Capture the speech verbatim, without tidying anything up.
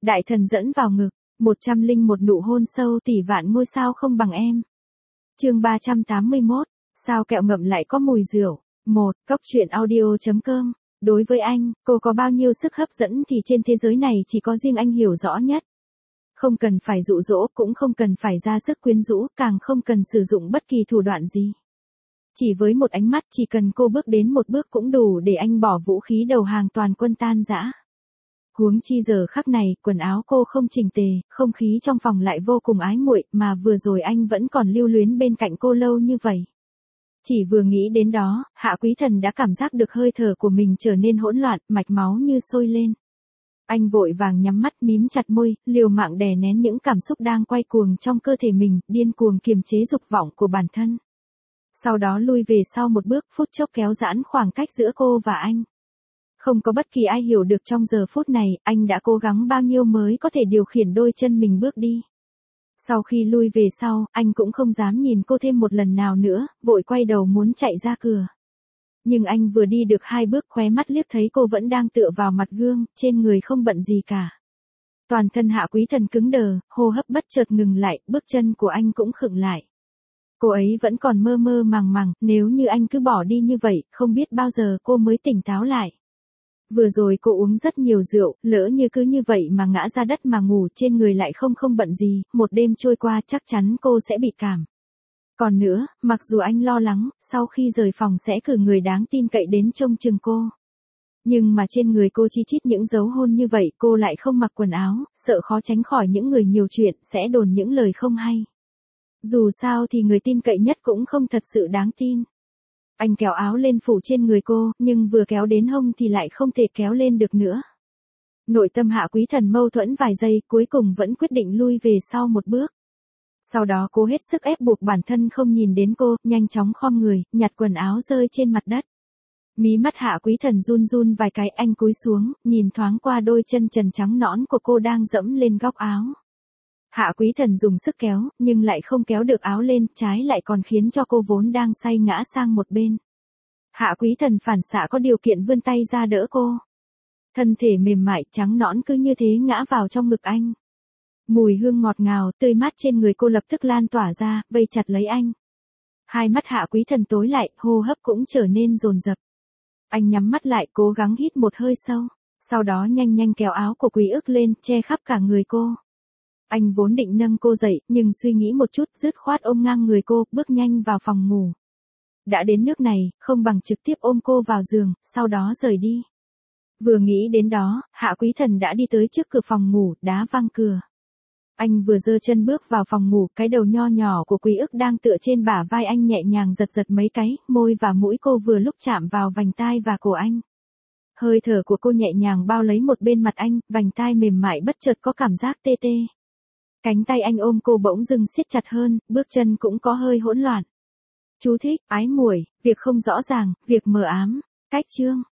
Đại thần dẫn vào ngực, một trăm linh một nụ hôn sâu tỷ vạn ngôi sao không bằng em. Chương ba trăm tám mươi mốt, sao kẹo ngậm lại có mùi rượu. một. Cốc truyện audio chấm com. Đối với anh, cô có bao nhiêu sức hấp dẫn thì trên thế giới này chỉ có riêng anh hiểu rõ nhất. Không cần phải dụ dỗ, cũng không cần phải ra sức quyến rũ, càng không cần sử dụng bất kỳ thủ đoạn gì. Chỉ với một ánh mắt, chỉ cần cô bước đến một bước cũng đủ để anh bỏ vũ khí đầu hàng toàn quân tan rã. Huống chi giờ khắc này, quần áo cô không chỉnh tề, không khí trong phòng lại vô cùng ái muội, mà vừa rồi anh vẫn còn lưu luyến bên cạnh cô lâu như vậy. Chỉ vừa nghĩ đến đó, Hạ Quý Thần đã cảm giác được hơi thở của mình trở nên hỗn loạn, mạch máu như sôi lên. Anh vội vàng nhắm mắt, mím chặt môi, liều mạng đè nén những cảm xúc đang quay cuồng trong cơ thể mình, điên cuồng kiềm chế dục vọng của bản thân. Sau đó lui về sau một bước, phút chốc kéo giãn khoảng cách giữa cô và anh. Không có bất kỳ ai hiểu được trong giờ phút này, anh đã cố gắng bao nhiêu mới có thể điều khiển đôi chân mình bước đi. Sau khi lui về sau, anh cũng không dám nhìn cô thêm một lần nào nữa, vội quay đầu muốn chạy ra cửa. Nhưng anh vừa đi được hai bước, khóe mắt liếc thấy cô vẫn đang tựa vào mặt gương, trên người không bận gì cả. Toàn thân Hạ Quý Thần cứng đờ, hô hấp bất chợt ngừng lại, bước chân của anh cũng khựng lại. Cô ấy vẫn còn mơ mơ màng màng, nếu như anh cứ bỏ đi như vậy, không biết bao giờ cô mới tỉnh táo lại. Vừa rồi cô uống rất nhiều rượu, lỡ như cứ như vậy mà ngã ra đất mà ngủ, trên người lại không không bận gì, một đêm trôi qua chắc chắn cô sẽ bị cảm. Còn nữa, mặc dù anh lo lắng, sau khi rời phòng sẽ cử người đáng tin cậy đến trông chừng cô. Nhưng mà trên người cô chi chít những dấu hôn như vậy, cô lại không mặc quần áo, sợ khó tránh khỏi những người nhiều chuyện, sẽ đồn những lời không hay. Dù sao thì người tin cậy nhất cũng không thật sự đáng tin. Anh kéo áo lên phủ trên người cô, nhưng vừa kéo đến hông thì lại không thể kéo lên được nữa. Nội tâm Hạ Quý Thần mâu thuẫn vài giây, cuối cùng vẫn quyết định lui về sau một bước. Sau đó cô hết sức ép buộc bản thân không nhìn đến cô, nhanh chóng khom người, nhặt quần áo rơi trên mặt đất. Mí mắt Hạ Quý Thần run run vài cái, anh cúi xuống, nhìn thoáng qua đôi chân trần trắng nõn của cô đang dẫm lên góc áo. Hạ Quý Thần dùng sức kéo, nhưng lại không kéo được áo lên, trái lại còn khiến cho cô vốn đang say ngã sang một bên. Hạ Quý Thần phản xạ có điều kiện vươn tay ra đỡ cô. Thân thể mềm mại trắng nõn cứ như thế ngã vào trong ngực anh. Mùi hương ngọt ngào, tươi mát trên người cô lập tức lan tỏa ra, vây chặt lấy anh. Hai mắt Hạ Quý Thần tối lại, hô hấp cũng trở nên dồn dập. Anh nhắm mắt lại, cố gắng hít một hơi sâu, sau đó nhanh nhanh kéo áo của Quý Ức lên, che khắp cả người cô. Anh vốn định nâng cô dậy, nhưng suy nghĩ một chút, dứt khoát ôm ngang người cô, bước nhanh vào phòng ngủ. Đã đến nước này, không bằng trực tiếp ôm cô vào giường, sau đó rời đi. Vừa nghĩ đến đó, Hạ Quý Thần đã đi tới trước cửa phòng ngủ, đá văng cửa. Anh vừa giơ chân bước vào phòng ngủ, cái đầu nho nhỏ của Quý Ức đang tựa trên bả vai anh nhẹ nhàng giật giật mấy cái, môi và mũi cô vừa lúc chạm vào vành tai và cổ anh. Hơi thở của cô nhẹ nhàng bao lấy một bên mặt anh, vành tai mềm mại bất chợt có cảm giác tê tê. Cánh tay anh ôm cô bỗng dưng siết chặt hơn, bước chân cũng có hơi hỗn loạn. Chú thích, ái muội, việc không rõ ràng, việc mờ ám, cách chương.